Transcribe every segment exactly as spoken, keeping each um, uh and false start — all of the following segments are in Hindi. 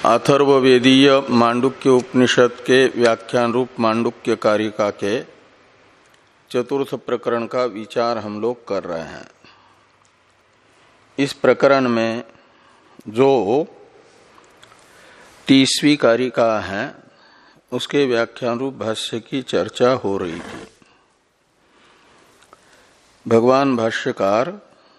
अथर्ववेदीय मांडुक्य उपनिषद के व्याख्यान रूप मांडुक्य कारिका के चतुर्थ प्रकरण का विचार हम लोग कर रहे हैं। इस प्रकरण में जो तीसवीं कारिका है उसके व्याख्यान रूप भाष्य की चर्चा हो रही थी। भगवान भाष्यकार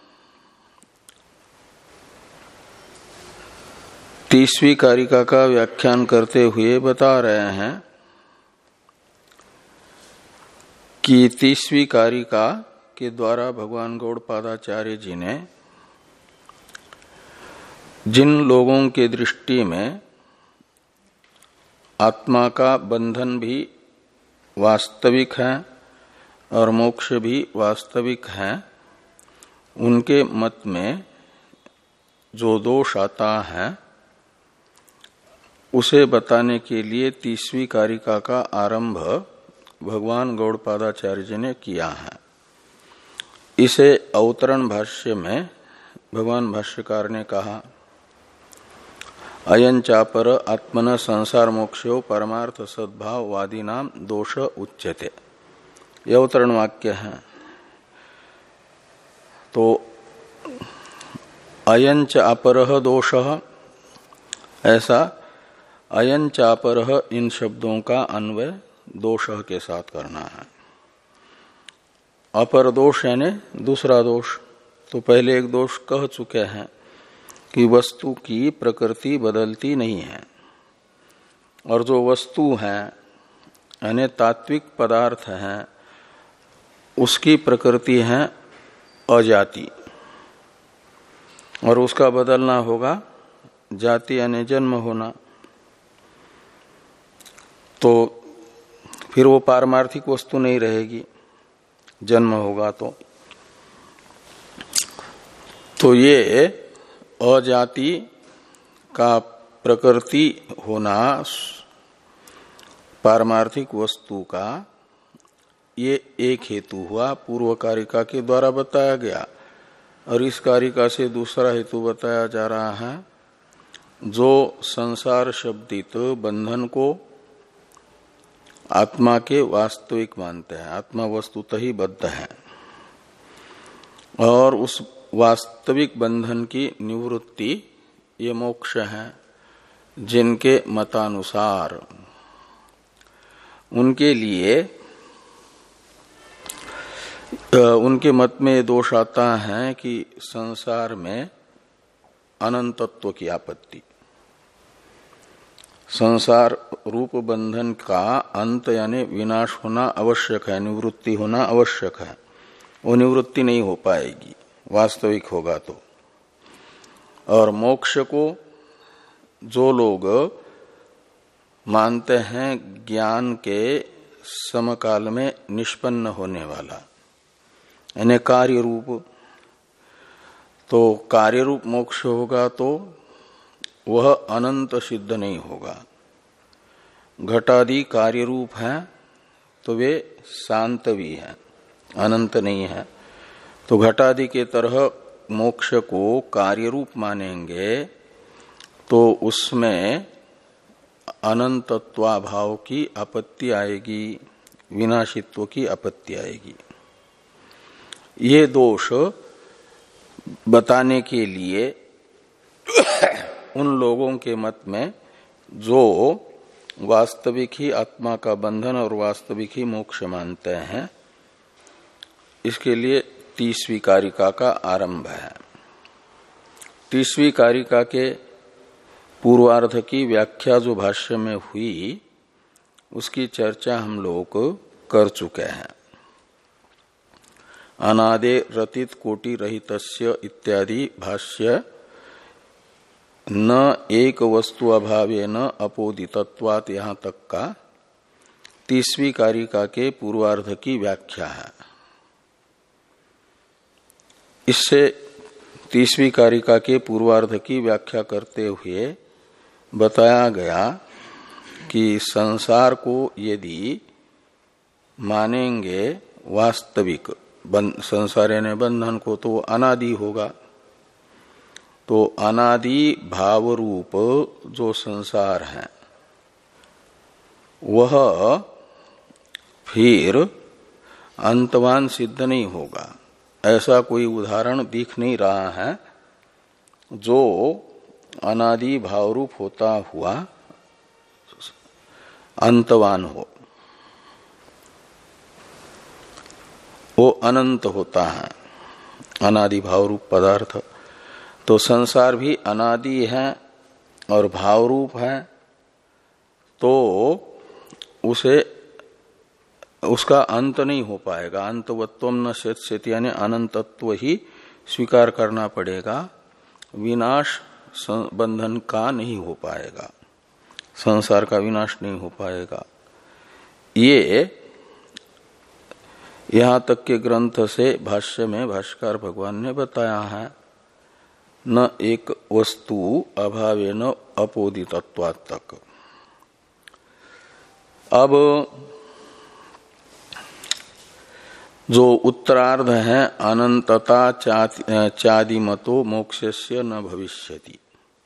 तीसवीं कारिका का व्याख्यान करते हुए बता रहे हैं कि तीसवीं कारिका के द्वारा भगवान गौड़पादाचार्य जी ने जिन लोगों के दृष्टि में आत्मा का बंधन भी वास्तविक है और मोक्ष भी वास्तविक है, उनके मत में जो दोष आता है उसे बताने के लिए तीसवीं कारिका का आरंभ भगवान गौड़पादाचार्य जी ने किया है। इसे अवतरण भाष्य में भगवान भाष्यकार ने कहा, अयं चापर आत्मन संसार मोक्षो परमार्थ सद्भाव वादी नाम दोष उच्यते। यह अवतरण वाक्य है। तो अयं चापर दोषः, ऐसा अयं चापरः इन शब्दों का अन्वय दोष के साथ करना है। अपर दोष यानी दूसरा दोष। तो पहले एक दोष कह चुके हैं कि वस्तु की प्रकृति बदलती नहीं है, और जो वस्तु है यानी तात्विक पदार्थ है उसकी प्रकृति है अजाति, और उसका बदलना होगा जाति यानी जन्म होना। तो फिर वो पारमार्थिक वस्तु नहीं रहेगी, जन्म होगा तो तो ये अजाति का प्रकृति होना पारमार्थिक वस्तु का, ये एक हेतु हुआ, पूर्व कारिका के द्वारा बताया गया। और इस कारिका से दूसरा हेतु बताया जा रहा है, जो संसार शब्दित बंधन को आत्मा के वास्तविक मानते हैं, आत्मा वस्तुतः ही बद्ध है, और उस वास्तविक बंधन की निवृत्ति ये मोक्ष है, जिनके मतानुसार उनके लिए उनके मत में दोष आता है कि संसार में अनंतत्व की आपत्ति, संसार रूप बंधन का अंत यानी विनाश होना आवश्यक है, निवृत्ति होना आवश्यक है। वो निवृत्ति नहीं हो पाएगी वास्तविक होगा तो। और मोक्ष को जो लोग मानते हैं ज्ञान के समकाल में निष्पन्न होने वाला यानी कार्य रूप, तो कार्य रूप मोक्ष होगा तो वह अनंत सिद्ध नहीं होगा। घटादि कार्य रूप है तो वे शांत भी है, अनंत नहीं है। तो घटादि के तरह मोक्ष को कार्य रूप मानेंगे तो उसमें अनंतत्वाभाव की आपत्ति आएगी, विनाशित्व की आपत्ति आएगी। ये दोष बताने के लिए उन लोगों के मत में जो वास्तविक ही आत्मा का बंधन और वास्तविक ही मोक्ष मानते हैं, इसके लिए तीसवीं कारिका का आरंभ है। तीसवीं कारिका के पूर्वार्ध की व्याख्या जो भाष्य में हुई उसकी चर्चा हम लोग कर चुके हैं। अनादे रतित कोटि रहितस्य इत्यादि भाष्य न एक वस्तु अभावे न अपोदितत्वात् यहाँ तक का तीसवीं कारिका के पूर्वार्ध की व्याख्या है। इससे तीसवीं कारिका के पूर्वार्ध की व्याख्या करते हुए बताया गया कि संसार को यदि मानेंगे वास्तविक संसार यानी बंधन को, तो अनादि होगा, तो अनादि भाव रूप जो संसार है वह फिर अंतवान सिद्ध नहीं होगा। ऐसा कोई उदाहरण दिख नहीं रहा है जो अनादि भाव रूप होता हुआ अंतवान हो। वो अनंत होता है अनादि भाव रूप पदार्थ। तो संसार भी अनादि है और भाव रूप है, तो उसे उसका अंत नहीं हो पाएगा। अंतवत्वम न शेत यानी अनंतत्व ही स्वीकार करना पड़ेगा। विनाश बंधन का नहीं हो पाएगा, संसार का विनाश नहीं हो पाएगा। ये यहां तक के ग्रंथ से भाष्य में भाष्यकार भगवान ने बताया है। न एक वस्तु अभावेन अपोदितत्वात् तक। अब जो उत्तरार्ध है अनंतता चादिमतो मोक्षस्य न भविष्यति,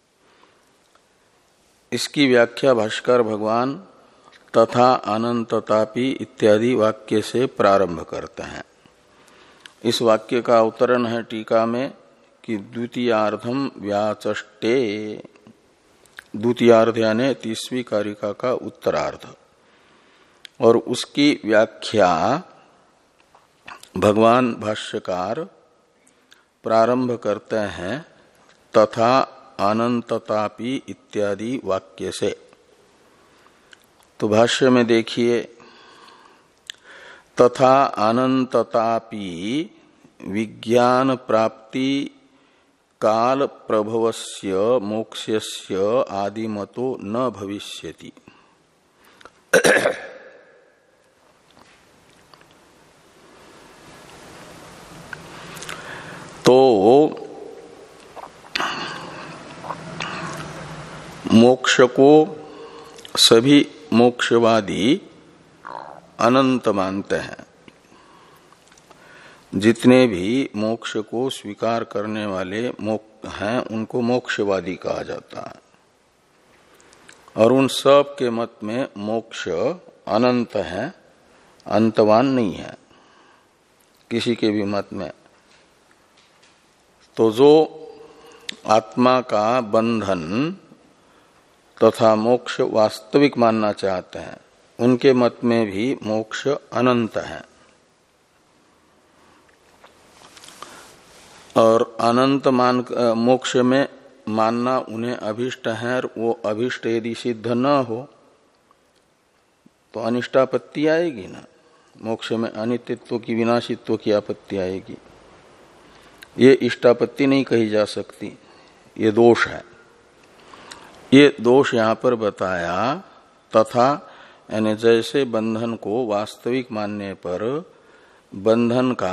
इसकी व्याख्या भाष्कर भगवान तथा अनंततापि इत्यादि वाक्य से प्रारंभ करते हैं। इस वाक्य का अवतरण है टीका में कि द्वितीयार्धम व्याचष्टे, द्वितीयार्ध यानी तीसवीं कारिका का उत्तरार्ध, और उसकी व्याख्या भगवान भाष्यकार प्रारंभ करते हैं तथा अनंततापि इत्यादि वाक्य से। तो भाष्य में देखिए, तथा अनंततापि विज्ञान प्राप्ति काल प्रभवस्य मोक्षस्य आदिमतो न भविष्यति। तो मोक्ष को सभी मोक्षवादी अनंत मानते हैं। जितने भी मोक्ष को स्वीकार करने वाले हैं उनको मोक्षवादी कहा जाता है। और उन सब के मत में मोक्ष अनंत है, अंतवान नहीं है किसी के भी मत में। तो जो आत्मा का बंधन तथा मोक्ष वास्तविक मानना चाहते हैं उनके मत में भी मोक्ष अनंत है। और अनंत मान मोक्ष में मानना उन्हें अभिष्ट है, और वो अभिष्ट यदि सिद्ध न हो तो अनिष्टापत्ति आएगी ना। मोक्ष में अनित्यत्व की विनाशित्व की आपत्ति आएगी। ये इष्टापत्ति नहीं कही जा सकती, ये दोष है। ये दोष यहां पर बताया। तथा यानी जैसे बंधन को वास्तविक मानने पर बंधन का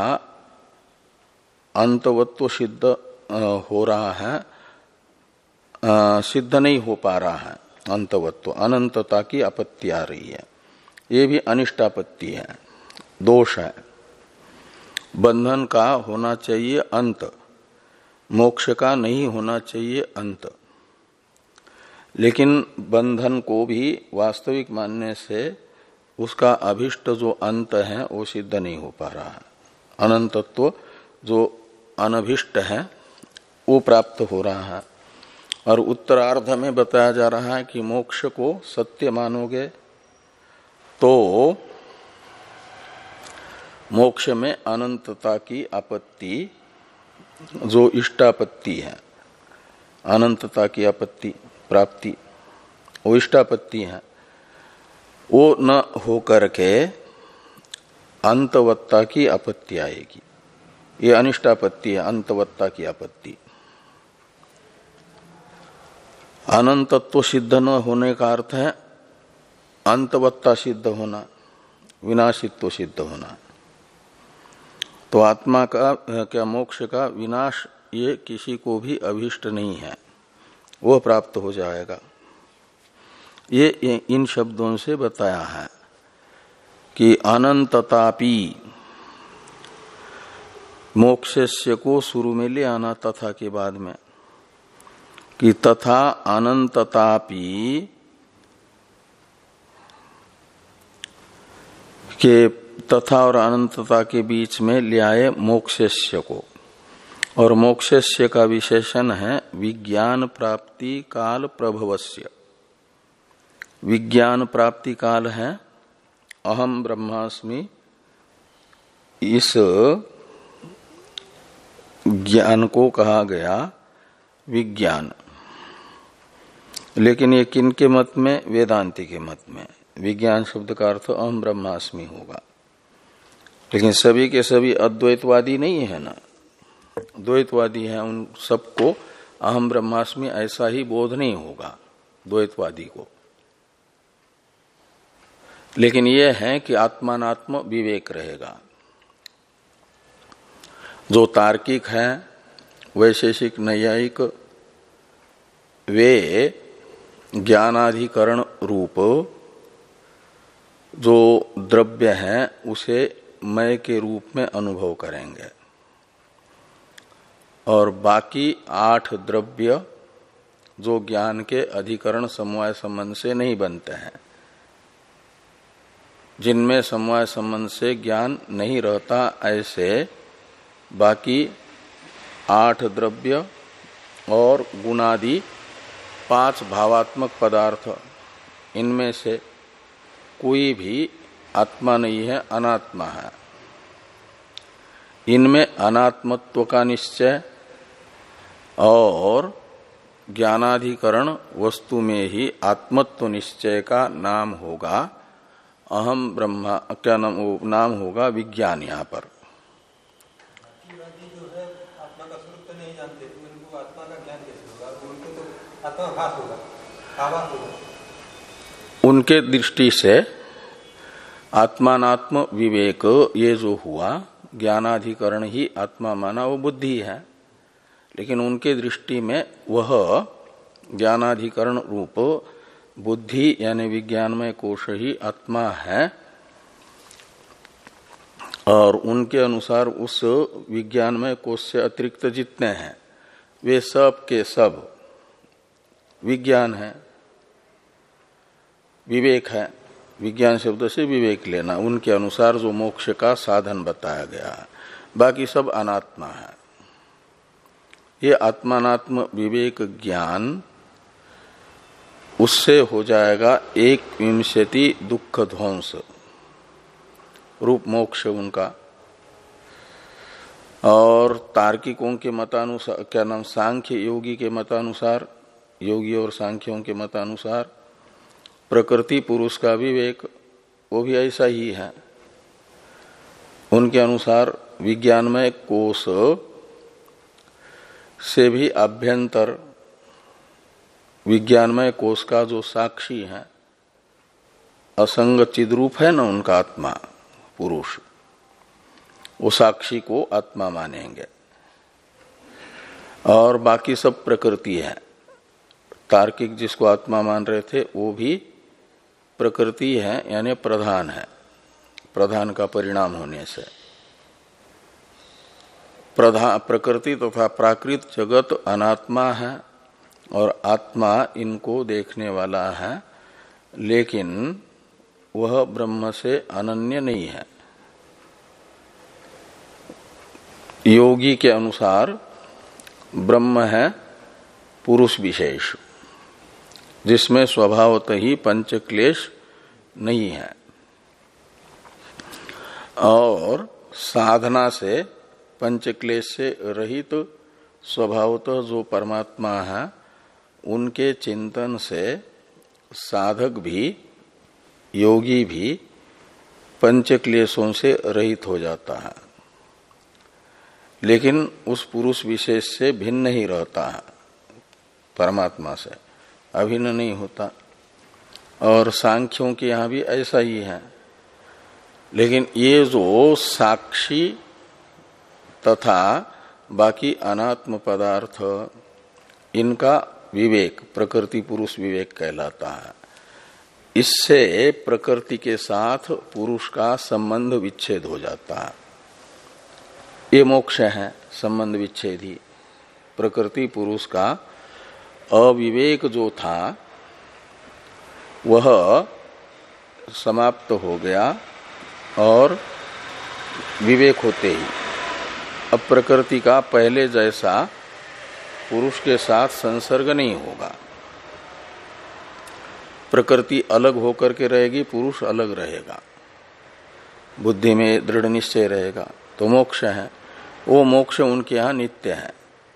अंतवत्व सिद्ध हो रहा है, सिद्ध नहीं हो पा रहा है अंतवत्व, अनंतता की आपत्ति आ रही है। ये भी अनिष्टापत्ति है, दोष है। बंधन का होना चाहिए अंत, मोक्ष का नहीं होना चाहिए अंत। लेकिन बंधन को भी वास्तविक मानने से उसका अभिष्ट जो अंत है वो सिद्ध नहीं हो पा रहा है। अनंतत्व जो अनभिष्ट है वो प्राप्त हो रहा है। और उत्तरार्ध में बताया जा रहा है कि मोक्ष को सत्य मानोगे तो मोक्ष में अनंतता की आपत्ति जो इष्टापत्ति है, अनंतता की आपत्ति प्राप्ति वो इष्टापत्ति है, वो न हो करके अंतवत्ता की आपत्ति आएगी। ये अनिष्टापत्ति है, अंतवत्ता की आपत्ति। अनंतत्व सिद्ध न होने का अर्थ है अंतवत्ता सिद्ध होना, विनाशित्व सिद्ध होना। तो आत्मा का क्या मोक्ष का विनाश ये किसी को भी अभिष्ट नहीं है, वो प्राप्त हो जाएगा। ये इन शब्दों से बताया है कि अनंततापि मोक्षस्य को शुरू में ले आना तथा के बाद में, कि तथा अनंततापि के तथा और अनंतता के बीच में ले आए मोक्षस्य को, और मोक्षस्य का विशेषण है विज्ञान प्राप्ति काल प्रभवस्य। विज्ञान प्राप्ति काल है अहम ब्रह्मास्मि, इस ज्ञान को कहा गया विज्ञान। लेकिन ये किनके मत में? वेदांति के मत में। विज्ञान शब्द का अर्थ अहम ब्रह्मास्मि होगा। लेकिन सभी के सभी अद्वैतवादी नहीं है ना, द्वैतवादी हैं। उन सबको अहम ब्रह्मास्मि ऐसा ही बोध नहीं होगा द्वैतवादी को। लेकिन यह है कि आत्मानात्म विवेक रहेगा। जो तार्किक है, वैशेषिक नैयायिक, वे ज्ञानाधिकरण रूप जो द्रव्य है उसे मय के रूप में अनुभव करेंगे, और बाकी आठ द्रव्य जो ज्ञान के अधिकरण समवाय संबंध से नहीं बनते हैं, जिनमें समवाय संबंध से ज्ञान नहीं रहता, ऐसे बाकी आठ द्रव्य और गुणादि पांच भावात्मक पदार्थ, इनमें से कोई भी आत्मा नहीं है, अनात्मा है। इनमें अनात्मत्व का निश्चय और ज्ञानाधिकरण वस्तु में ही आत्मत्व निश्चय का नाम होगा अहम ब्रह्मा, क्या नाम, नाम होगा विज्ञान। यहाँ पर जो है आत्मा का स्वरूप तो नहीं जानते, तो उनको आत्मा का ज्ञान कैसे होगा? उनको तो आत्माभास होगा, आभास होगा। उनके दृष्टि से आत्मानात्म विवेक ये जो हुआ, ज्ञानाधिकरण ही आत्मा माना, वो बुद्धि है। लेकिन उनके दृष्टि में वह ज्ञानाधिकरण रूप बुद्धि यानी विज्ञानमय कोश ही आत्मा है, और उनके अनुसार उस विज्ञानमय कोश से अतिरिक्त जितने हैं वे सब के सब विज्ञान है, विवेक है। विज्ञान शब्द से विवेक लेना, उनके अनुसार जो मोक्ष का साधन बताया गया है, बाकी सब अनात्मा है। ये आत्मानात्म विवेक ज्ञान, उससे हो जाएगा एक विंशति दुख ध्वंस रूप मोक्ष उनका। और तार्किकों के मतानुसार, क्या नाम, सांख्य योगी के मतानुसार, योगी और सांख्यों के मतानुसार प्रकृति पुरुष का विवेक वो भी ऐसा ही है। उनके अनुसार विज्ञानमय कोश से भी अभ्यंतर विज्ञानमय कोश का जो साक्षी है, असंग चिद्रूप है ना उनका आत्मा पुरुष, वो साक्षी को आत्मा मानेंगे, और बाकी सब प्रकृति है। तार्किक जिसको आत्मा मान रहे थे वो भी प्रकृति है, यानी प्रधान है, प्रधान का परिणाम होने से। प्रधान प्रकृति तथा तो प्राकृत जगत अनात्मा है, और आत्मा इनको देखने वाला है, लेकिन वह ब्रह्म से अनन्य नहीं है। योगी के अनुसार ब्रह्म है पुरुष विशेष, जिसमें स्वभावतः ही पंचक्लेश नहीं है, और साधना से पंचक्लेश से रहित तो स्वभावतः जो परमात्मा है, उनके चिंतन से साधक भी, योगी भी पंचक्लेशों से रहित हो जाता है, लेकिन उस पुरुष विशेष से भिन्न ही रहता है, परमात्मा से अभिन्न नहीं होता। और सांख्यों के यहाँ भी ऐसा ही है। लेकिन ये जो साक्षी तथा बाकी अनात्म पदार्थ, इनका विवेक प्रकृति पुरुष विवेक कहलाता है। इससे प्रकृति के साथ पुरुष का संबंध विच्छेद हो जाता है। ये मोक्ष है, संबंध विच्छेदी। प्रकृति पुरुष का अविवेक जो था वह समाप्त हो गया और विवेक होते ही अब प्रकृति का पहले जैसा पुरुष के साथ संसर्ग नहीं होगा। प्रकृति अलग होकर के रहेगी, पुरुष अलग रहेगा, बुद्धि में दृढ़ निश्चय रहेगा, तो मोक्ष है। वो मोक्ष उनके यहाँ नित्य है।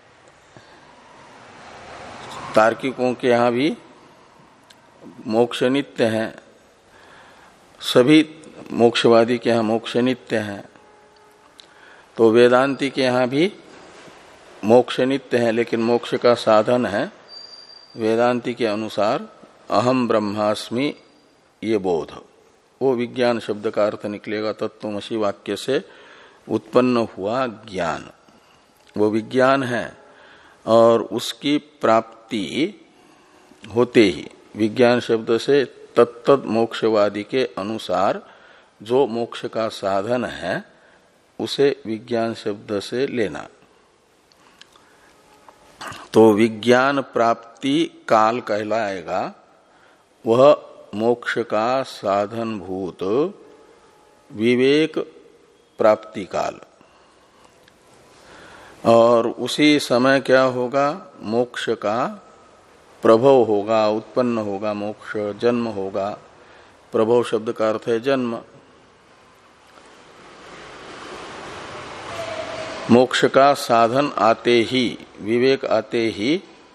तार्किकों के यहाँ भी मोक्ष नित्य है, सभी मोक्षवादी के यहाँ मोक्ष नित्य है। तो वेदांती के यहाँ भी मोक्ष नित्य है, लेकिन मोक्ष का साधन है वेदांती के अनुसार अहम ब्रह्मास्मि ये बोध। वो विज्ञान शब्द का अर्थ निकलेगा तत्वमसि वाक्य से उत्पन्न हुआ ज्ञान, वो विज्ञान है। और उसकी प्राप्ति होते ही विज्ञान शब्द से तत्तद मोक्षवादी के अनुसार जो मोक्ष का साधन है उसे विज्ञान शब्द से लेना। तो विज्ञान प्राप्ति काल कहलाएगा वह मोक्ष का साधनभूत विवेक प्राप्ति काल। और उसी समय क्या होगा, मोक्ष का प्रभव होगा, उत्पन्न होगा, मोक्ष जन्म होगा। प्रभव शब्द का अर्थ है जन्म। मोक्ष का साधन आते ही, विवेक आते ही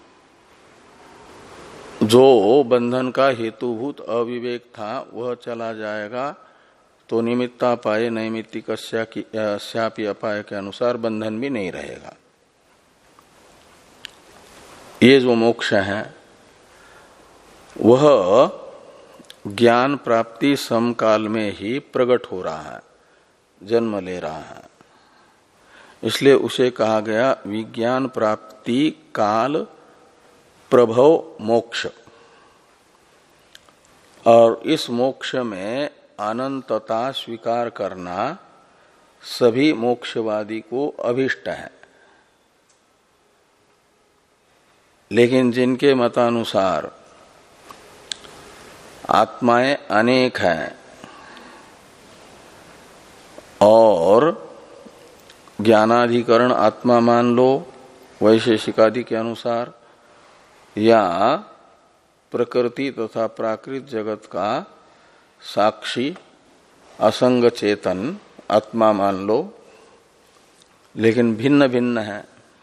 जो बंधन का हेतुभूत अविवेक था वह चला जाएगा। तो निमित्तापाय नैमित्तिकस्यापि अपाय के अनुसार बंधन भी नहीं रहेगा। ये जो मोक्ष है वह ज्ञान प्राप्ति समकाल में ही प्रकट हो रहा है, जन्म ले रहा है। इसलिए उसे कहा गया विज्ञान प्राप्ति काल प्रभव मोक्ष। और इस मोक्ष में अनंतता स्वीकार करना सभी मोक्षवादी को अभिष्ट है। लेकिन जिनके मतानुसार आत्माएं अनेक हैं और ज्ञानाधिकरण आत्मा मान लो वैशेषिकादि के अनुसार, या प्रकृति तथा प्राकृत जगत का साक्षी असंग चेतन आत्मा मान लो, लेकिन भिन्न भिन्न है।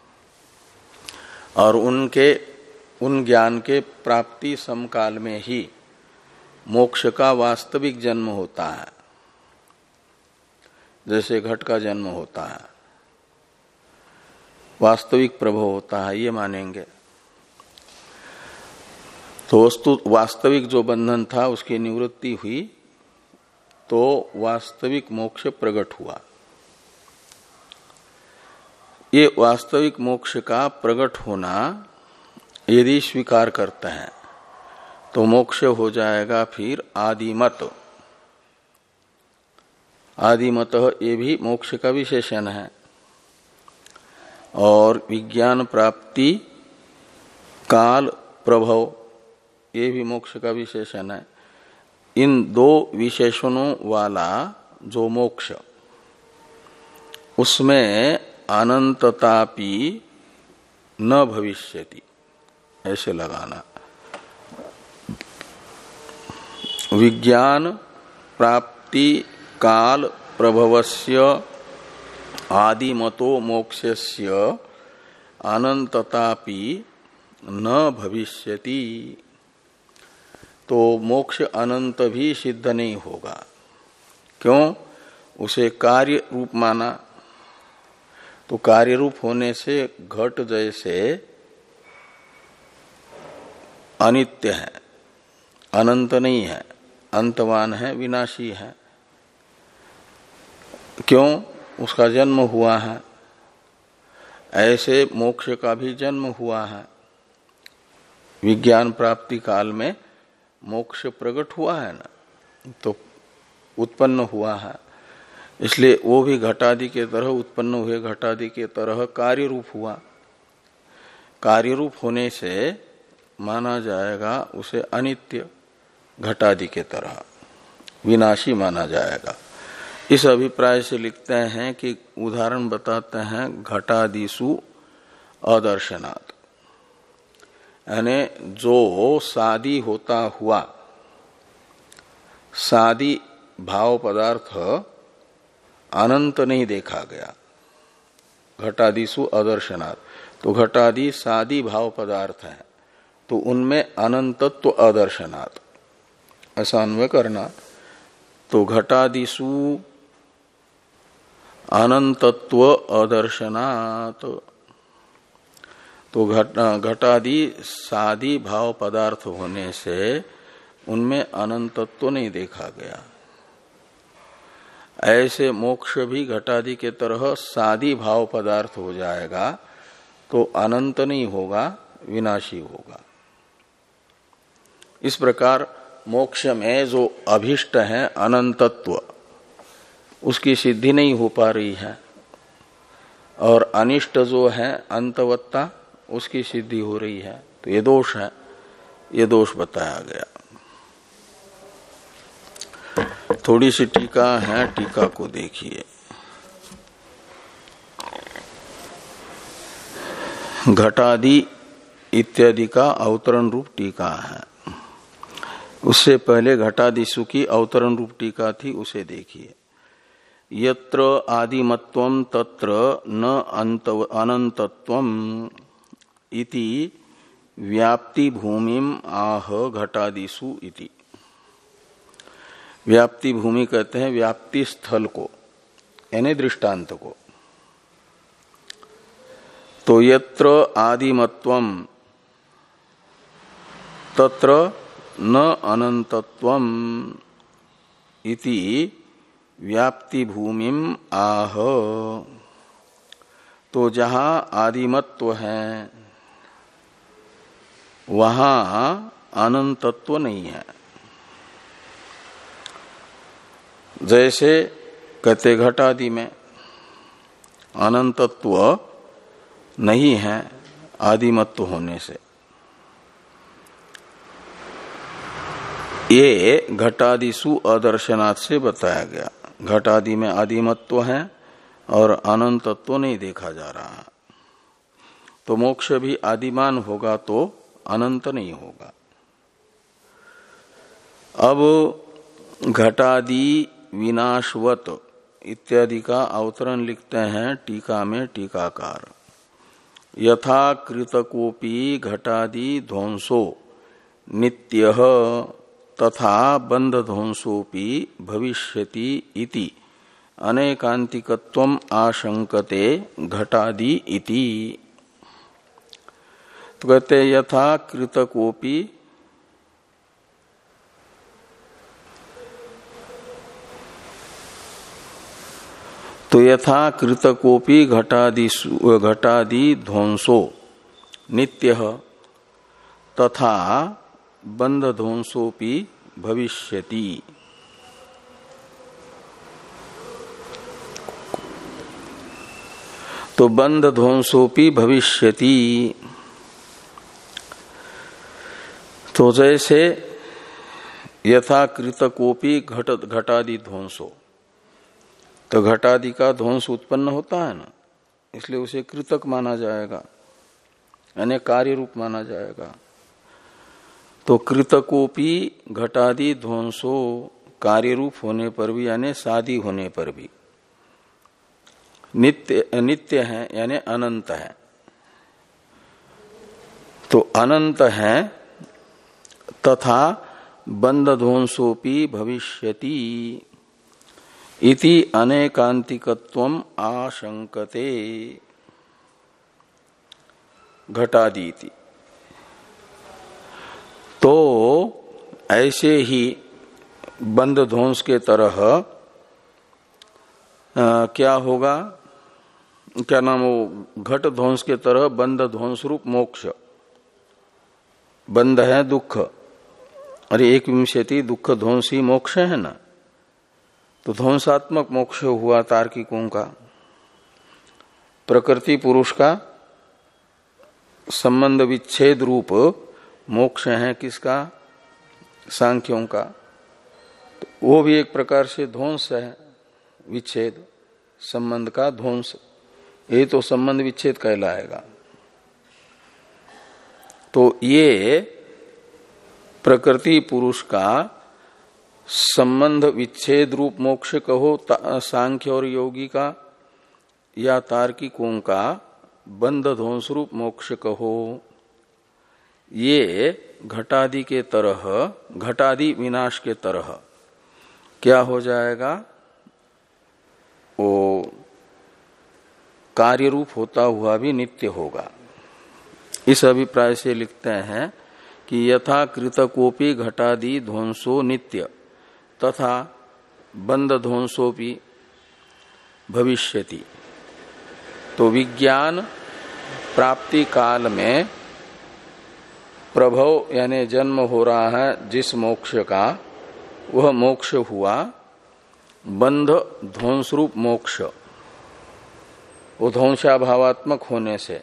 और उनके उन ज्ञान के प्राप्ति समकाल में ही मोक्ष का वास्तविक जन्म होता है, जैसे घट का जन्म होता है, वास्तविक प्रभव होता है, ये मानेंगे। तो वस्तु वास्तविक जो बंधन था उसकी निवृत्ति हुई तो वास्तविक मोक्ष प्रकट हुआ। ये वास्तविक मोक्ष का प्रकट होना यदि स्वीकार करते हैं तो मोक्ष हो जाएगा फिर आदिमत। आदिमत ये भी मोक्ष का विशेषण है। और विज्ञान प्राप्ति काल प्रभव ये भी मोक्ष का विशेषण है। इन दो विशेषणों वाला जो मोक्ष, उसमें अनंततापि न भविष्यति, ऐसे लगाना। विज्ञान प्राप्ति काल प्रभवस्य आदिमतो मोक्षस्य अनंततापि न भविष्यति। तो मोक्ष अनंत भी सिद्ध नहीं होगा। क्यों? उसे कार्य रूप माना। तो कार्य रूप होने से घट जैसे अनित्य है, अनंत नहीं है, अंतवान है, विनाशी है। क्यों? उसका जन्म हुआ है। ऐसे मोक्ष का भी जन्म हुआ है। विज्ञान प्राप्ति काल में मोक्ष प्रकट हुआ है ना, तो उत्पन्न हुआ है। इसलिए वो भी घटादि के तरह उत्पन्न हुए, घटादि के तरह कार्य रूप हुआ। कार्य रूप होने से माना जाएगा उसे अनित्य, घटादि के तरह विनाशी माना जाएगा। इस अभिप्राय से लिखते हैं कि उदाहरण बताते हैं घटादिषु अदर्शनात्, यानी जो सादी होता हुआ सादी भाव पदार्थ अनंत नहीं देखा गया, घटादिषु अदर्शनात्, तो घटादि सादी भाव पदार्थ है तो उनमें अनंतत्व अदर्शनात् ऐसा अन्वय करना। तो घटादिषु अनंतत्व अदर्शनात्, तो घट घटादि सादी भाव पदार्थ होने से उनमें अनंतत्व नहीं देखा गया। ऐसे मोक्ष भी घटादि के तरह सादी भाव पदार्थ हो जाएगा तो अनंत नहीं होगा, विनाशी होगा। इस प्रकार मोक्ष में जो अभिष्ट है अनंतत्व, उसकी सिद्धि नहीं हो पा रही है, और अनिष्ट जो है अंतवत्ता, उसकी सिद्धि हो रही है। तो ये दोष है, ये दोष बताया गया। थोड़ी सी टीका है, टीका को देखिए। घटादि इत्यादि का अवतरण रूप टीका है। उससे पहले घटादिषु की अवतरण रूप टीका थी, उसे देखिए। यत्र आदिमत्वं तत्र न अंत अनंतत्वम इति व्याप्ति भूमिम आह घटादिषु इति। व्याप्ति भूमि कहते हैं व्याप्ति स्थल को, यानी दृष्टांत को। तो यत्र आदिमत्वम तत्र न अनंतत्वम इति व्याप्ति भूमिम आह, तो जहां आदिमत्व है वहां अनंतत्व नहीं है। जैसे कहते घटादि में अनंतत्व नहीं है आदिमत्व होने से, ये घटादिषु अदर्शनात् से बताया गया। घटादि में आदिमत्व है और अनंतत्व नहीं देखा जा रहा, तो मोक्ष भी आदिमान होगा तो अनंत नहीं होगा। अब घटादि विनाशवत इत्यादि का अवतरण लिखते हैं टीका में टीकाकार। यथा कृतकोपि घटादि ध्वंसो नित्यः तथा बंध ध्वंसोपि भविष्यति इति अनेकांतिकत्वम आशंकते घटादि इति। तो कहते यथा कृतकोपि, तो यथा कृतकोपि घटादिषु घटादि ध्वंसो नित्यः तथा बंध ध्वंसोपि भविष्यति। तो बंध ध्वंसोपि भविष्यति, तो जैसे यथा कृतकोपि घट घटादि ध्वंसो, तो घटादि का ध्वंस उत्पन्न होता है ना, इसलिए उसे कृतक माना जाएगा, यानी कार्य रूप माना जाएगा। तो कृतकोपि घटादि ध्वंसो कार्य रूप होने पर भी, यानी सादी होने पर भी नित्य नित्य है, यानी अनंत है। तो अनंत है तथा बंध ध्वंसोपि भविष्यति इति अनेकांतिकत्वम आशंकते घटादीति। तो ऐसे ही बंध ध्वंस के तरह आ, क्या होगा, क्या नाम, वो घट ध्वंस के तरह बंध ध्वंस रूप मोक्ष, बंध है दुख, अरे एक विंशति दुख ध्वंसी मोक्ष है ना, तो ध्वंसात्मक मोक्ष हुआ तार्किकों का। प्रकृति पुरुष का संबंध विच्छेद रूप मोक्ष है किसका? सांख्यों का। तो वो भी एक प्रकार से ध्वंस है, विच्छेद, संबंध का ध्वंस। ये तो संबंध विच्छेद कहलाएगा। तो ये प्रकृति पुरुष का संबंध विच्छेद रूप मोक्ष कहो सांख्य और योगी का, या तार्किकों का बंध ध्वंस रूप मोक्ष कहो, ये घटादि के तरह, घटादि विनाश के तरह क्या हो जाएगा? वो कार्य रूप होता हुआ भी नित्य होगा। इस अभिप्राय से लिखते हैं कि यथा कृतकोपि घटादि ध्वंसो नित्य तथा बंध ध्वंसोपि भविष्यति। तो विज्ञान प्राप्ति काल में प्रभव यानी जन्म हो रहा है जिस मोक्ष का, वह मोक्ष हुआ बंध ध्वंस रूप मोक्ष। वो ध्वंसाभावात्मक होने से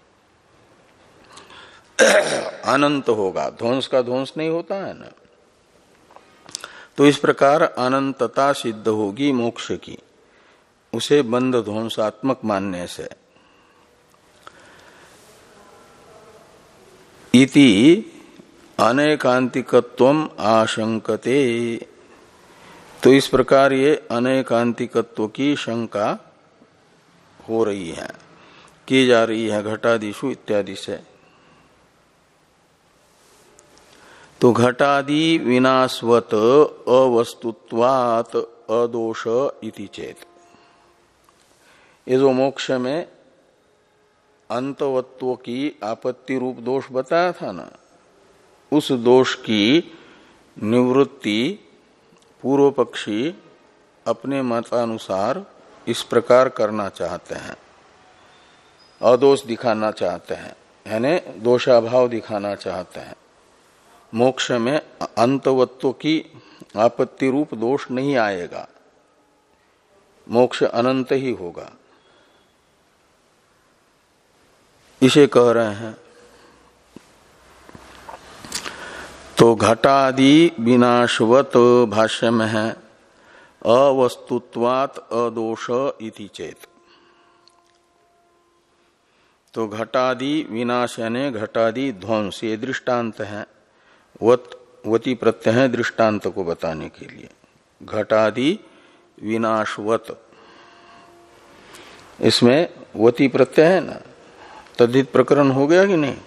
अनंत होगा। ध्वंस का ध्वंस नहीं होता है ना। तो इस प्रकार अनंतता सिद्ध होगी मोक्ष की, उसे बंध ध्वंसात्मक मानने से। इति अनेकांतिकत्वम आशंकते। तो इस प्रकार ये अनेकांतिकत्व की शंका हो रही है, की जा रही है घटादिषु इत्यादि से। तो घटादि विनाशवत अवस्तुत्वात अदोष इति चेत। ये जो मोक्ष में अंतवत्व की आपत्ति रूप दोष बताया था ना, उस दोष की निवृत्ति पूर्व पक्षी अपने मतानुसार इस प्रकार करना चाहते हैं, अदोष दिखाना चाहते हैं, यानी दोषाभाव दिखाना चाहते हैं। मोक्ष में अंतवत्व की आपत्ति रूप दोष नहीं आएगा, मोक्ष अनंत ही होगा, इसे कह रहे हैं। तो घटादि विनाशवत भाष्य में है अवस्तुत्वात अदोष इति चेत। तो घटादि विनाश यानी घटादि ध्वंस, ये दृष्टांत है। वत वती प्रत्यय है दृष्टांत को बताने के लिए। घटादि विनाशवत, इसमें वती प्रत्यय है ना, तद्धित प्रकरण हो गया कि नहीं?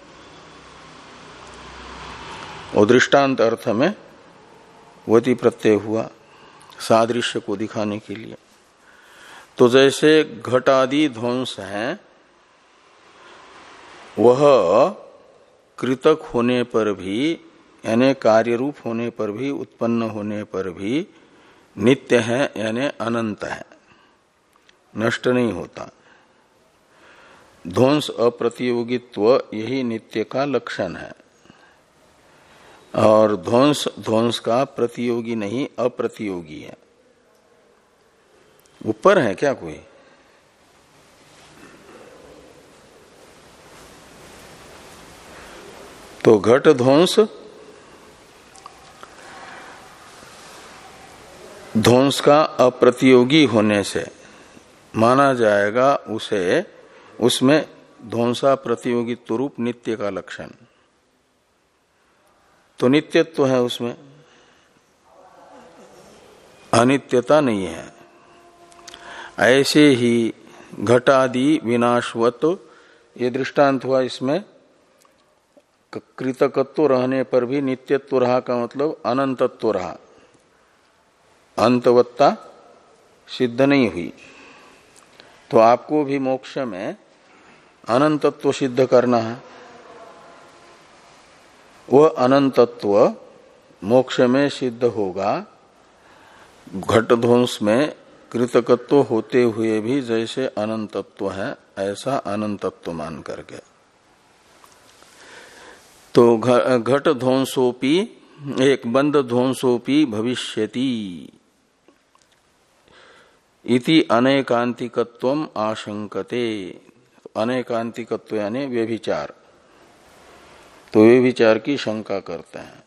और दृष्टांत अर्थ में वती प्रत्यय हुआ सादृश्य को दिखाने के लिए। तो जैसे घटादि ध्वंस है, वह कृतक होने पर भी यानी कार्य रूप होने पर भी, उत्पन्न होने पर भी नित्य है यानी अनंत है, नष्ट नहीं होता। ध्वंस अप्रतियोगित्व यही नित्य का लक्षण है। और ध्वंस ध्वंस का प्रतियोगी नहीं, अप्रतियोगी है। ऊपर है क्या कोई? तो घट ध्वंस ध्वंस का अप्रतियोगी होने से माना जाएगा उसे, उसमें ध्वंसा प्रतियोगित्व रूप नित्य का लक्षण। तो नित्यत्व है उसमें, अनित्यता नहीं है। ऐसे ही घटादि विनाशवत ये दृष्टांत हुआ, इसमें कृतकत्व रहने पर भी नित्यत्व रहा का मतलब अनंतत्व रहा, अंतवत्ता सिद्ध नहीं हुई। तो आपको भी मोक्ष में अनंतत्व सिद्ध करना है। वह अनंतत्व मोक्ष में सिद्ध होगा घट ध्वंस में कृतकत्व होते हुए भी जैसे अनंतत्व है, ऐसा अनंतत्व मान करके। तो घट ध्वंसोपि एक बंध ध्वंसोपि भविष्यति इति अनेकांतिकत्वम आशंकते। अनेकांतिकत्व यानी व्यभिचार, तो व्यभिचार की शंका करते हैं।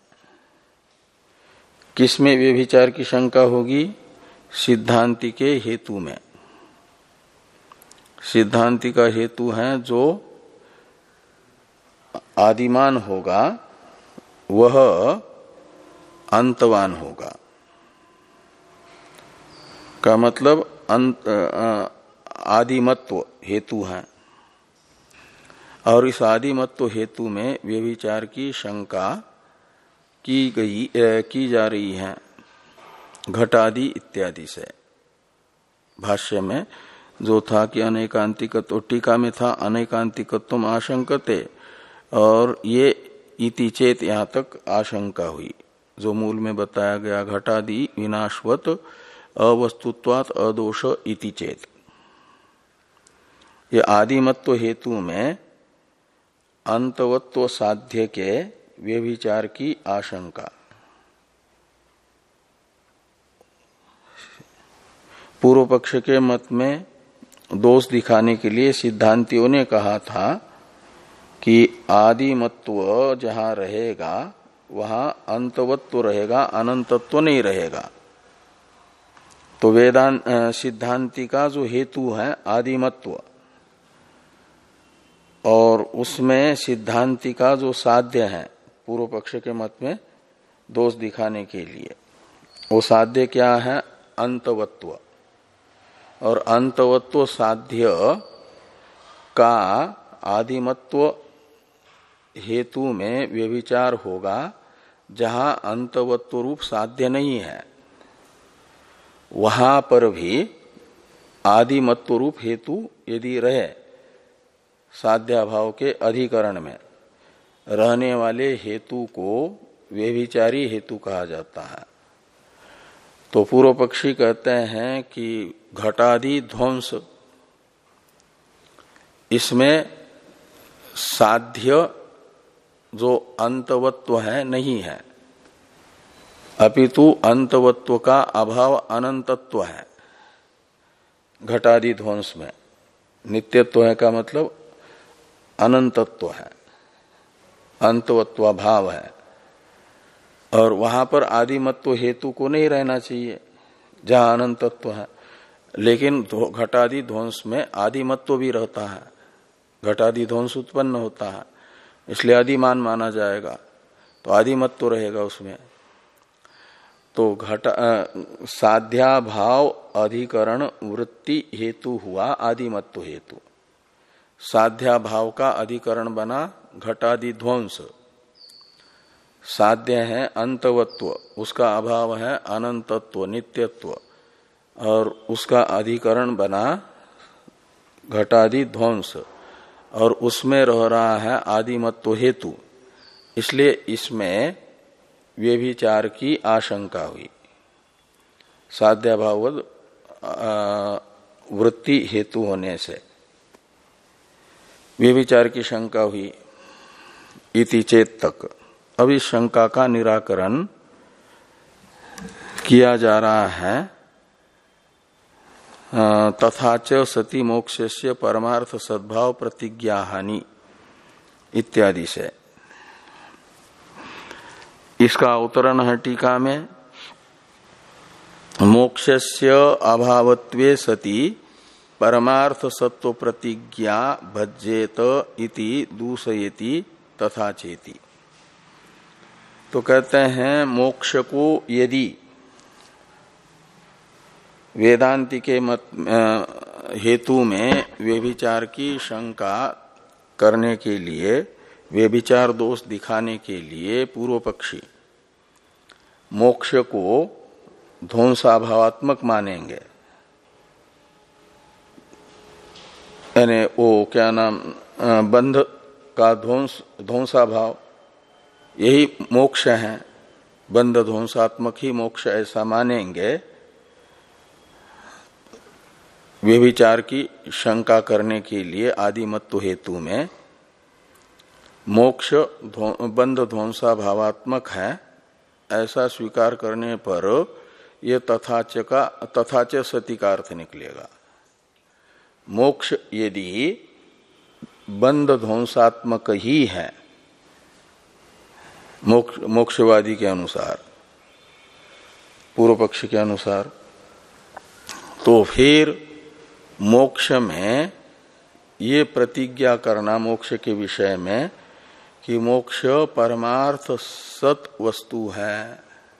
किसमें व्यभिचार की शंका होगी? सिद्धांति के हेतु में। सिद्धांति का हेतु है जो आदिमान होगा वह अंतवान होगा, का मतलब अंत आदिमत्व हेतु है। और इस आदिमत्व हेतु में व्यभिचार की शंका की गई की जा रही है घटादि इत्यादि से। भाष्य में जो था कि अनेकांतिकत्व, टीका में था अनेकांतिकत्वम आशंकते, और ये इति चेत यहाँ तक आशंका हुई जो मूल में बताया गया घटादि विनाशवत अवस्तुत्वात् अदोष इति चेत। ये आदिमत्व हेतु में अंतवत्व साध्य के व्यभिचार की आशंका। पूर्व पक्ष के मत में दोष दिखाने के लिए सिद्धांतियों ने कहा था कि आदिमत्व जहां रहेगा वहां अंतवत्व रहेगा, अनंतत्व नहीं रहेगा। तो वेदांत सिद्धांति का जो हेतु है आदिमत्व, और उसमें सिद्धांति का जो साध्य है पूर्व पक्ष के मत में दोष दिखाने के लिए, वो साध्य क्या है? अंतवत्व। और अंतवत्व साध्य का आदिमत्व हेतु में व्यभिचार होगा जहां अंतवत्व रूप साध्य नहीं है, वहां पर भी आदिमत्व रूप हेतु यदि रहे, साध्याभाव के अधिकरण में रहने वाले हेतु को व्यभिचारी हेतु कहा जाता है। तो पूर्व पक्षी कहते हैं कि घटादि ध्वंस, इसमें साध्य जो अंतवत्व है नहीं है, अपितु अंतवत्व का अभाव अनंतत्व है। घटादि ध्वंस में नित्यत्व है का मतलब अनंतत्व है, अंतवत्व भाव है, और वहां पर आदिमत्व हेतु को नहीं रहना चाहिए जहां अनंतत्व है। लेकिन घटादि ध्वंस में आदिमत्व भी रहता है, घटादि ध्वंस उत्पन्न होता है, इसलिए आदिमान माना जाएगा, तो आदिमत्व रहेगा उसमें। तो घटा साध्या भाव अधिकरण वृत्ति हेतु हुआ आदिमत्व हेतु। साध्या भाव का अधिकरण बना घटादि ध्वंस, साध्य है अंतवत्व, उसका अभाव है अनंतत्व नित्यत्व, और उसका अधिकरण बना घटादि ध्वंस, और उसमें रह रहा है आदिमत्व हेतु। इसलिए इसमें व्यभिचार की आशंका हुई, साध्याभाववद वृत्ति हेतु होने से व्यभिचार की शंका हुई इति चेत तक। अब इस शंका का निराकरण किया जा रहा है तथा च सती मोक्षस्य परमार्थ सद्भाव प्रतिज्ञा हानि इत्यादि से। इसका अवतरण है टीका में, मोक्षस्य अभावत्वे सति परमार्थ सत्व प्रतिज्ञा भज्येत इति दूषयति तथा चेति। तो कहते हैं मोक्ष को यदि वेदांति के मत हेतु में व्यभिचार की शंका करने के लिए, व्यभिचार दोष दिखाने के लिए पूर्व पक्षी मोक्ष को ध्वंसाभावात्मक मानेंगे, यानी वो क्या नाम बंध का ध्वंस ध्वंसाभाव यही मोक्ष है, बंध ध्वंसात्मक ही मोक्ष ऐसा मानेंगे। व्यभिचार की शंका करने के लिए आदिमत्व हेतु में मोक्ष बंध ध्वंसा भावात्मक है ऐसा स्वीकार करने पर यह तथाच का तथाच सती का अर्थ निकलेगा। मोक्ष यदि बंध ध्वंसात्मक ही है मोक्ष मोक्षवादी के अनुसार, पूर्व पक्ष के अनुसार, तो फिर मोक्ष में ये प्रतिज्ञा करना मोक्ष के विषय में कि मोक्ष परमार्थ सत वस्तु है,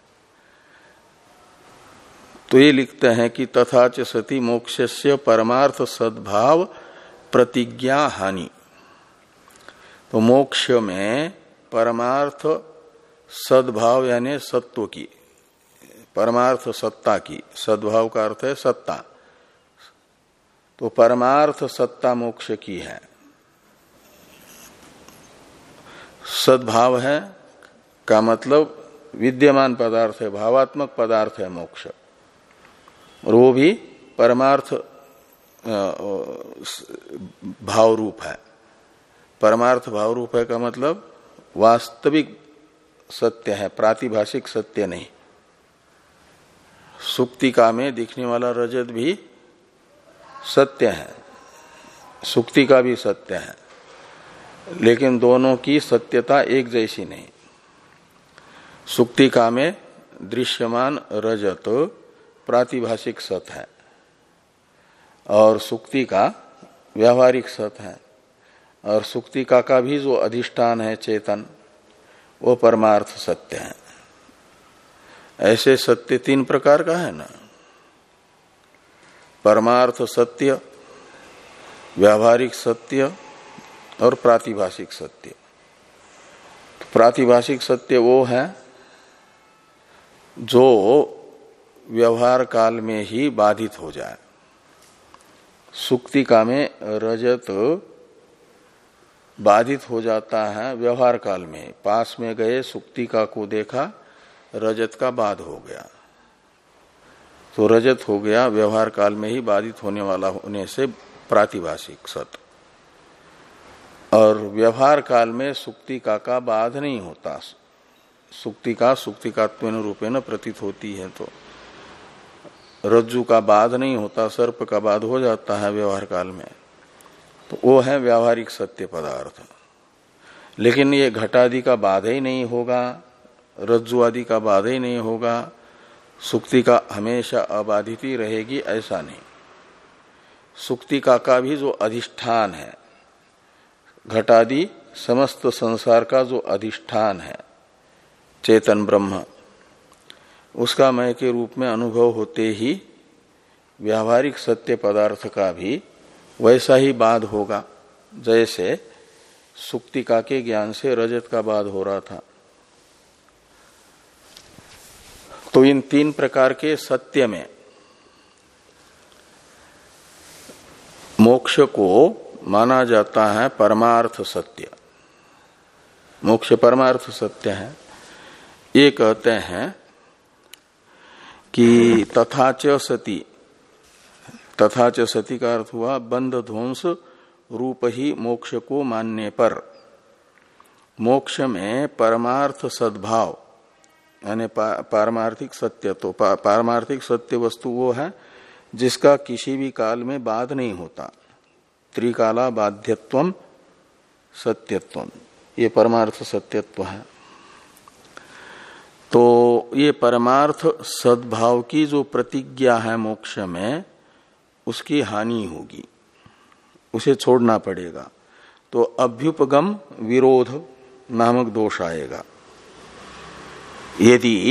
तो ये लिखते हैं कि तथा च सति मोक्षस्य परमार्थ सद्भाव प्रतिज्ञा हानि। तो मोक्ष में परमार्थ सद्भाव यानी सत्व की, परमार्थ सत्ता की, सद्भाव का अर्थ है सत्ता, तो परमार्थ सत्ता मोक्ष की है। सद्भाव है का मतलब विद्यमान पदार्थ है, भावात्मक पदार्थ है मोक्ष, और वो भी परमार्थ भाव रूप है। परमार्थ भाव रूप है का मतलब वास्तविक सत्य है, प्रातिभाषिक सत्य नहीं। सुक्तिका में दिखने वाला रजत भी सत्य है, सुक्तिका भी सत्य है, लेकिन दोनों की सत्यता एक जैसी नहीं। सुक्तिका में दृश्यमान रजत प्रातिभाषिक सत है और सुक्तिका व्यावहारिक सत है, और सुक्तिका का भी जो अधिष्ठान है चेतन, वो परमार्थ सत्य है। ऐसे सत्य तीन प्रकार का है ना, परमार्थ सत्य, व्यावहारिक सत्य और प्रातिभाषिक सत्य। तो प्रातिभाषिक सत्य वो है जो व्यवहार काल में ही बाधित हो जाए। सुक्तिका में रजत बाधित हो जाता है व्यवहार काल में, पास में गए सुक्तिका को देखा, रजत का बाध हो गया, तो रजत हो गया व्यवहार काल में ही बाधित होने वाला होने से प्रातिभाषिक सत। और व्यवहार काल में सुक्तिका का बाध नहीं होता, सुक्तिका सुक्तिकात्वेन रूपेण प्रतीत होती है, तो रज्जु का बाध नहीं होता, सर्प का बाध हो जाता है व्यवहार काल में, तो वो है व्यावहारिक सत्य पदार्थ। लेकिन ये घटादि का बाध ही नहीं होगा, रज्जु आदि का बाध ही नहीं होगा, सुक्तिका हमेशा अबाधित ही रहेगी, ऐसा नहीं। सुक्तिका का भी जो अधिष्ठान है, घटादि समस्त संसार का जो अधिष्ठान है चेतन ब्रह्म, उसका मय के रूप में अनुभव होते ही व्यावहारिक सत्य पदार्थ का भी वैसा ही बाध होगा, जैसे सुक्तिका के ज्ञान से रजत का बाध हो रहा था। तो इन तीन प्रकार के सत्य में मोक्ष को माना जाता है परमार्थ सत्य। मोक्ष परमार्थ सत्य है। ये कहते हैं कि तथा च सति, तथा च सति का अर्थ हुआ बंध ध्वंस रूप ही मोक्ष को मानने पर मोक्ष में परमार्थ सद्भाव यानी पारमार्थिक सत्य, तो पारमार्थिक सत्य वस्तु वो है जिसका किसी भी काल में बाध नहीं होता। त्रिकाला बाध्यत्वम सत्यत्वम, ये परमार्थ सत्यत्व है। तो ये परमार्थ सद्भाव की जो प्रतिज्ञा है मोक्ष में, उसकी हानि होगी, उसे छोड़ना पड़ेगा। तो अभ्युपगम विरोध नामक दोष आएगा। यदि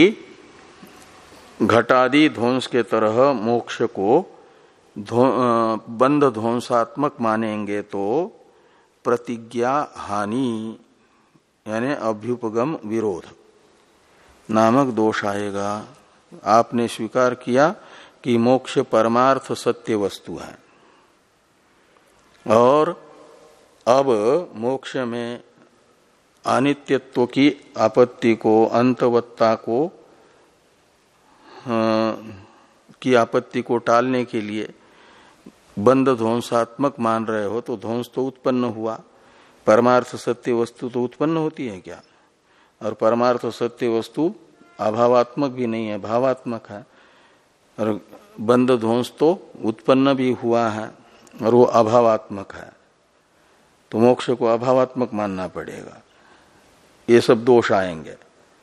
घटादि ध्वंस के तरह मोक्ष को बंध ध्वंसात्मक मानेंगे तो प्रतिज्ञा हानि यानी अभ्युपगम विरोध नामक दोष आएगा। आपने स्वीकार किया कि मोक्ष परमार्थ सत्य वस्तु है, और अब मोक्ष में अनित्यत्व की आपत्ति को, अंतवत्ता को की आपत्ति को टालने के लिए बंध ध्वंसात्मक मान रहे हो, तो ध्वंस तो उत्पन्न हुआ। परमार्थ सत्य वस्तु तो उत्पन्न होती है क्या? और परमार्थ सत्य वस्तु अभावात्मक भी नहीं है, भावात्मक है। और बंध ध्वंस तो उत्पन्न भी हुआ है और वो अभावात्मक है, तो मोक्ष को अभावात्मक मानना पड़ेगा। ये सब दोष आएंगे।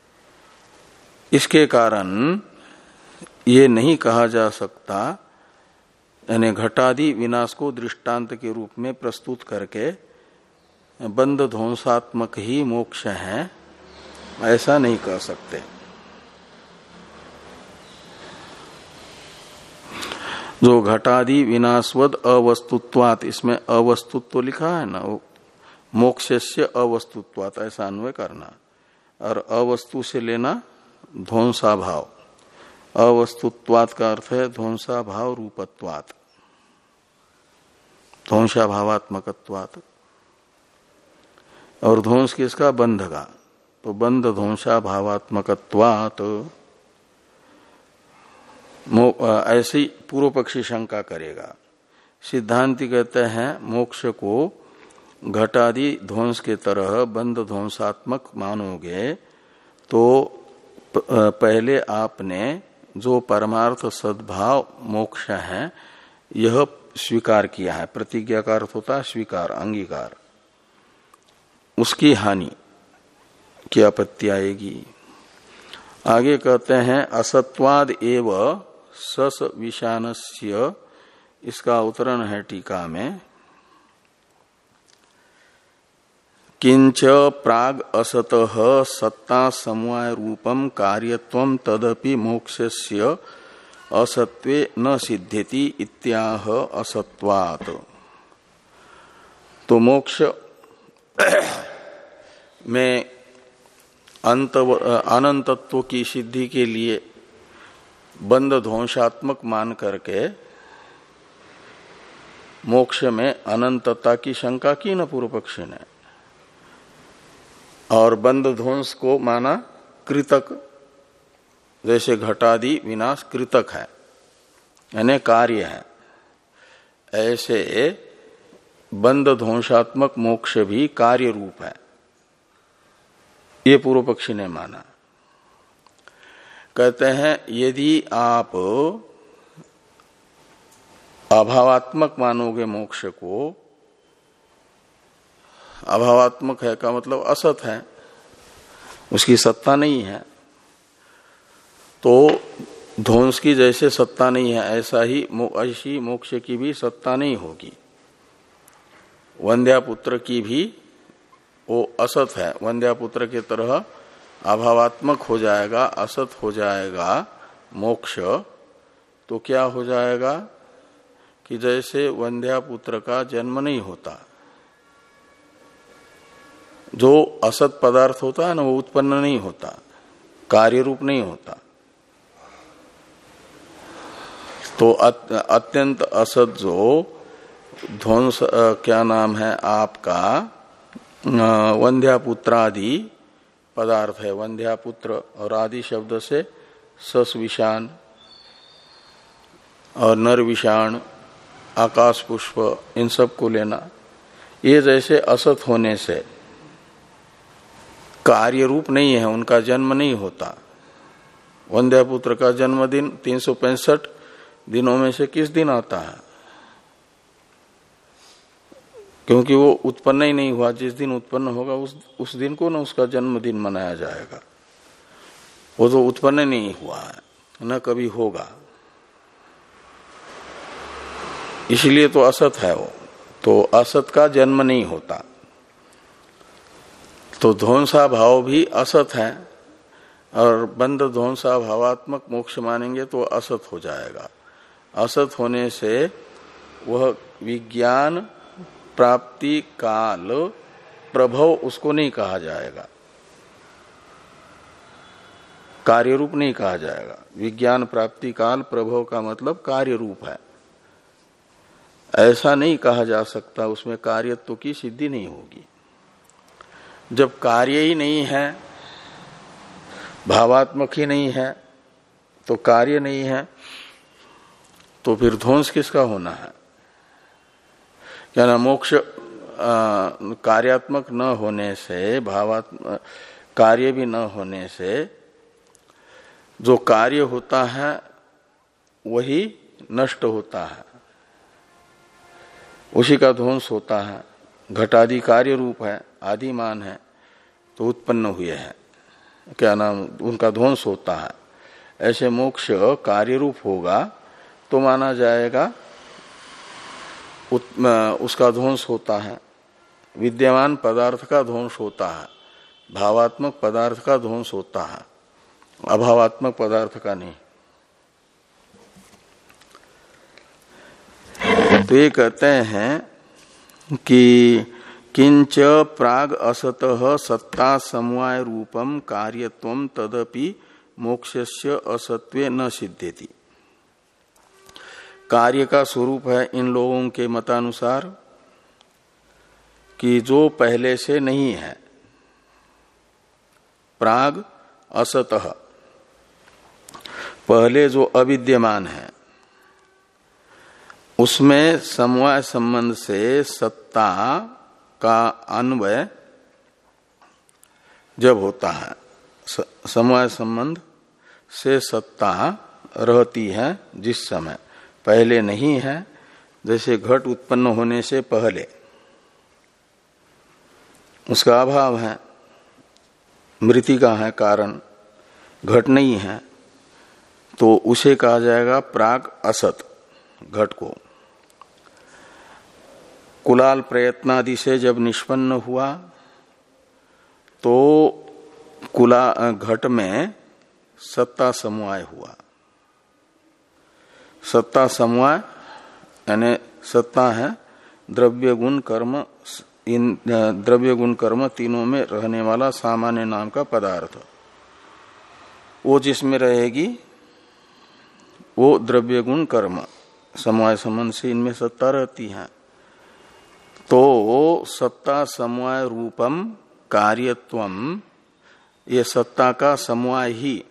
इसके कारण ये नहीं कहा जा सकता, यानी घटादि विनाश को दृष्टांत के रूप में प्रस्तुत करके बंध ध्वंसात्मक ही मोक्ष है, ऐसा नहीं कह सकते। जो घटादि विनाशवद अवस्तुत्वात्, इसमें अवस्तुत्व लिखा है ना, मोक्षस्य अवस्तुत्वात् ऐसा अन्वय करना, और अवस्तु से लेना ध्वंसा भाव। अवस्तुत्वात् का अर्थ है ध्वंसा भाव रूपत्वात्, ध्वंसा भावात्मकत्वात्। और ध्वंस किसका? बंध का, तो बंध ध्वंसा भावात्मकत्वात्। ऐसी पूर्व पक्षी शंका करेगा। सिद्धांति कहते हैं मोक्ष को घटादि ध्वंस के तरह बंध ध्वंसात्मक मानोगे तो पहले आपने जो परमार्थ सद्भाव मोक्ष है यह स्वीकार किया है, प्रतिज्ञा का अर्थ होता है स्वीकार, अंगीकार, उसकी हानि की आपत्ति आएगी। आगे कहते हैं असत्वाद एव सस विषानस्य, इसका अवतरण है टीका में, किंच प्राग असतः सत्ता समवाय रूपम कार्यत्वम तदपि मोक्षस्य असत्वे न सिद्ध्यति इत्याह असत्वात्। तो मोक्ष में अंत अनंतत्व की सिद्धि के लिए बंध ध्वंसात्मक मान करके मोक्ष में अनंतता की शंका की न पूर्व पक्षी ने, और बंध ध्वंस को माना कृतक, जैसे घटादि विनाश कृतक है यानी कार्य है, ऐसे बंध ध्वंसात्मक मोक्ष भी कार्य रूप है, ये पूर्व पक्षी ने माना। कहते हैं यदि आप अभावात्मक मानोगे मोक्ष को, अभावात्मक है का मतलब असत है, उसकी सत्ता नहीं है, तो ध्वंस की जैसे सत्ता नहीं है ऐसा ही ऐसी मोक्ष की भी सत्ता नहीं होगी। वंध्यापुत्र की भी वो असत है, वंध्यापुत्र के तरह अभावात्मक हो जाएगा, असत हो जाएगा मोक्ष, तो क्या हो जाएगा कि जैसे वंध्यापुत्र का जन्म नहीं होता, जो असत पदार्थ होता है ना वो उत्पन्न नहीं होता, कार्य रूप नहीं होता, तो अत्यंत असत जो ध्वंस क्या नाम है आपका वंध्यापुत्रादि पदार्थ है, वंध्यापुत्र और आदि शब्द से सस विषाण और नर विषाण, आकाश पुष्प, इन सब को लेना, ये जैसे असत होने से कार्य रूप नहीं है, उनका जन्म नहीं होता। वंध्यापुत्र का जन्मदिन तीन सौ पैंसठ दिनों में से किस दिन आता है? क्योंकि वो उत्पन्न ही नहीं हुआ, जिस दिन उत्पन्न होगा उस उस दिन को ना उसका जन्मदिन मनाया जाएगा। वो तो उत्पन्न नहीं हुआ है, न कभी होगा, इसलिए तो असत है वो, तो असत का जन्म नहीं होता। तो ध्वंसा भाव भी असत है, और बंध ध्वंसा भावात्मक मोक्ष मानेंगे तो असत हो जाएगा। असत होने से वह विज्ञान प्राप्ति काल प्रभव उसको नहीं कहा जाएगा, कार्य रूप नहीं कहा जाएगा। विज्ञान प्राप्ति काल प्रभव का मतलब कार्य रूप है, ऐसा नहीं कहा जा सकता, उसमें कार्यत्व की सिद्धि नहीं होगी। जब कार्य ही नहीं है, भावात्मक ही नहीं है, तो कार्य नहीं है, तो फिर ध्वंस किसका होना है? क्या ना मोक्ष कार्यात्मक न होने से, भावात्मक कार्य भी न होने से जो कार्य होता है वही नष्ट होता है, उसी का ध्वंस होता है। घटादि कार्य रूप है, आदिमान है, तो उत्पन्न हुए हैं, क्या नाम, उनका ध्वंस होता है। ऐसे मोक्ष कार्य रूप होगा तो माना जाएगा उसका ध्वंस होता है। विद्यमान पदार्थ का ध्वंस होता है, भावात्मक पदार्थ का ध्वंस होता है, अभावात्मक पदार्थ का नहीं। तो ये कहते हैं कि किंच प्राग असतः सत्ता समवाय रूपम कार्यत्वम तदपि मोक्षस्य असत्वे न सिद्धेति। कार्य का स्वरूप है इन लोगों के मतानुसार कि जो पहले से नहीं है, प्राग असतः, पहले जो अविद्यमान है, उसमें समवाय संबंध से सत्ता का अन्वय जब होता है, समवाय संबंध से सत्ता रहती है जिस समय, पहले नहीं है, जैसे घट उत्पन्न होने से पहले उसका अभाव है, मृतिका है कारण, घट नहीं है, तो उसे कहा जाएगा प्राग असत घट को। कुलाल प्रयत्नादि से जब निष्पन्न हुआ तो कुला घट में सत्ता समवाय हुआ। सत्ता समवाय यानी सत्ता है द्रव्य गुण कर्म, इन द्रव्य गुण कर्म तीनों में रहने वाला सामान्य नाम का पदार्थ, वो जिसमें रहेगी वो द्रव्य गुण कर्म समवाय संबंध से इनमें सत्ता रहती है। तो सत्ता समवाय रूपम कार्यत्वम, ये सत्ता का समवाय ही,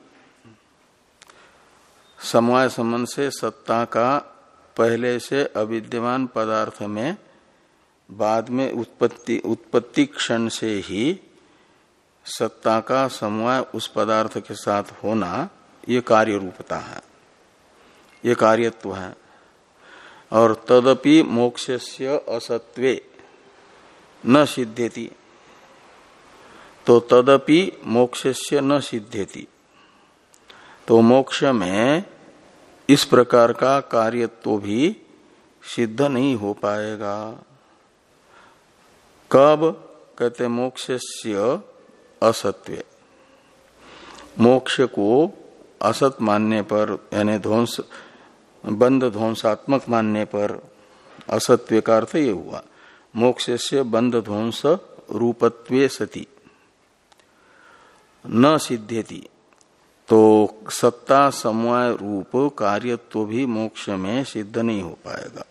समवाय संबंध से सत्ता का पहले से अविद्यमान पदार्थ में बाद में उत्पत्ति उत्पत्ति क्षण से ही सत्ता का समवाय उस पदार्थ के साथ होना, ये कार्य रूपता है, ये कार्यत्व है। और तदपि मोक्षस्य असत्वे न सिद्धेति, तो तदपि मोक्षस्य न सिद्धेति, तो मोक्ष में इस प्रकार का कार्यत्व भी सिद्ध नहीं हो पाएगा। कब? कहते मोक्षस्य असत्वे, मोक्ष को असत मानने पर, यानी ध्वंस बंध ध्वंसात्मक मानने पर, असत्व का अर्थ ये हुआ मोक्षस्य बंध ध्वंस रूपत्वे सति न सिद्धेति, तो सत्ता समवाय रूप कार्यत्व भी मोक्ष में सिद्ध नहीं हो पाएगा।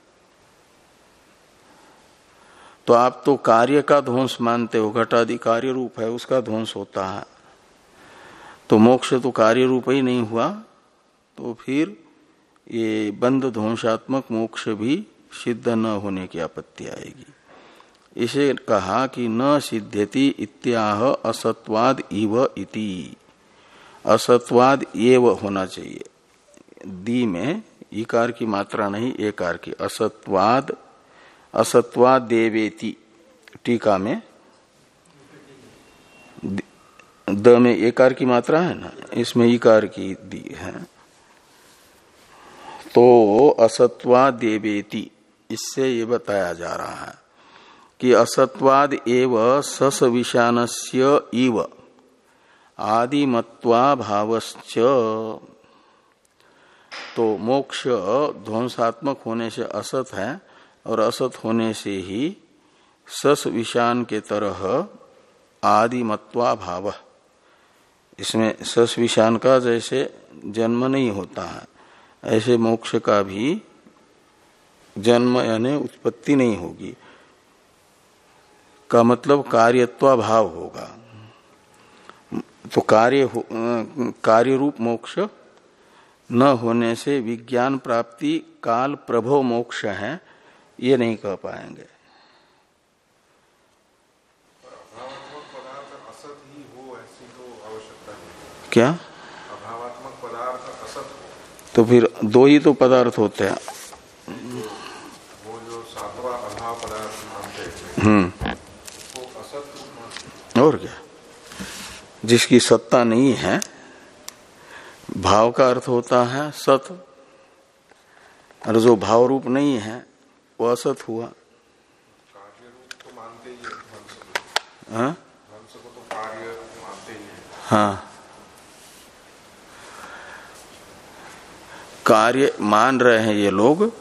तो आप तो कार्य का ध्वंस मानते हो, घटादि कार्य रूप है, उसका ध्वंस होता है, तो मोक्ष तो कार्य रूप ही नहीं हुआ, तो फिर ये बंध ध्वंसात्मक मोक्ष भी सिद्ध न होने की आपत्ति आएगी। इसे कहा कि न सिद्धेति इत्याह असत्वाद इव इति, असत्वाद एव होना चाहिए, दी में इकार की मात्रा नहीं एकार की, असत्वाद, असत्वाद देवेति, टीका में द में एकार की मात्रा है ना, इसमें इकार की दी है, तो असत्वाद देवेति, इससे ये बताया जा रहा है कि असत्वाद एव सस विषानस्य इव आदिमत्वा भावश्च, तो मोक्ष ध्वंसात्मक होने से असत है और असत होने से ही सस विषान के तरह आदिमत्वा भाव, इसमें सस विषान का जैसे जन्म नहीं होता है, ऐसे मोक्ष का भी जन्म यानी उत्पत्ति नहीं होगी, का मतलब कार्यत्वा भाव होगा। तो कार्य कार्य रूप मोक्ष न होने से विज्ञान प्राप्ति काल प्रभव मोक्ष है, ये नहीं कह पाएंगे। अभावात्मक पदार्थ असत ही हो ऐसी तो आवश्यकता नहीं। क्या? अभावात्मक पदार्थ असत हो, तो फिर दो ही तो पदार्थ होते हैं, वो जो सातवां अभाव पदार्थ मानते हैं हम्म, वो असत, और क्या, जिसकी सत्ता नहीं है, भाव का अर्थ होता है सत, और जो भाव रूप नहीं है वो असत हुआ। कार्य रूप तो मानते ही है ध्वंस को, हाँ ध्वंस को तो कार्य मानते ही है। हाँ, कार्य मान रहे हैं ये लोग,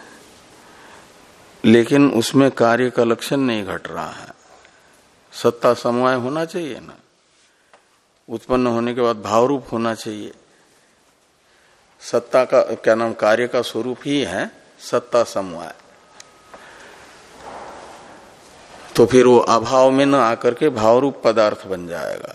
लेकिन उसमें कार्य का लक्षण नहीं घट रहा है। सत्ता समवाय होना चाहिए ना, उत्पन्न होने के बाद भाव रूप होना चाहिए। सत्ता का क्या नाम, कार्य का स्वरूप ही है सत्ता समवाय। तो फिर वो अभाव में न आकर के भाव रूप पदार्थ बन जाएगा।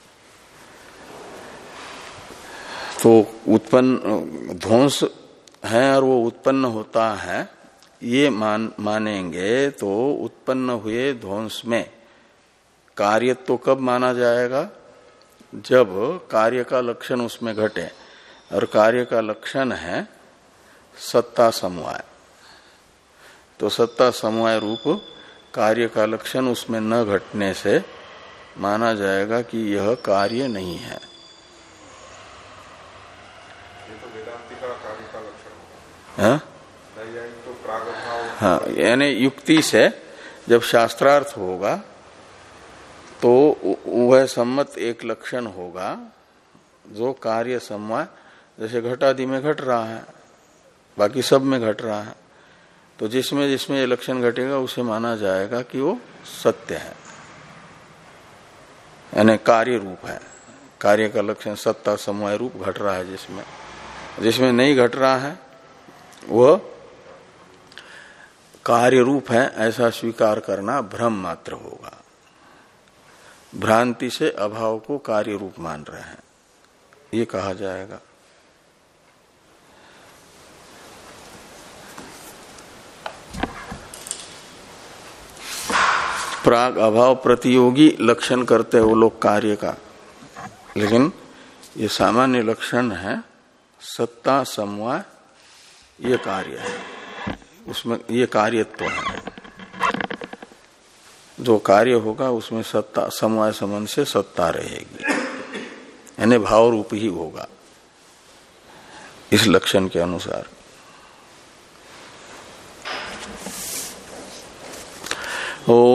तो उत्पन्न ध्वंस है और वो उत्पन्न होता है, ये मान मानेंगे तो उत्पन्न हुए ध्वंस में कार्य तो कब माना जाएगा, जब कार्य का लक्षण उसमें घटे, और कार्य का लक्षण है सत्ता समवाय। तो सत्ता समवाय रूप कार्य का लक्षण उसमें न घटने से माना जाएगा कि यह कार्य नहीं है। ये तो वेदांति का कार्य का लक्षण हाँ तो प्रागभाव। हाँ, यानी युक्ति से जब शास्त्रार्थ होगा तो वह सम्मत एक लक्षण होगा जो कार्य समवाय, जैसे घटादि में घट रहा है, बाकी सब में घट रहा है। तो जिसमें जिसमें ये लक्षण घटेगा उसे माना जाएगा कि वो सत्य है, यानी कार्य रूप है। कार्य का लक्षण सत्ता समवाय रूप घट रहा है जिसमें, जिसमें नहीं घट रहा है वह कार्य रूप है, ऐसा स्वीकार करना भ्रम मात्र होगा। भ्रांति से अभाव को कार्य रूप मान रहे हैं, ये कहा जाएगा। प्राग अभाव प्रतियोगी लक्षण करते हैं वो लोग कार्य का, लेकिन ये सामान्य लक्षण है सत्ता समवाय, ये कार्य है, उसमें ये कार्यत्व है। जो कार्य होगा उसमें सत्ता समवाय संबंध से सत्ता रहेगी, यानी भाव रूप ही होगा इस लक्षण के अनुसार। ओ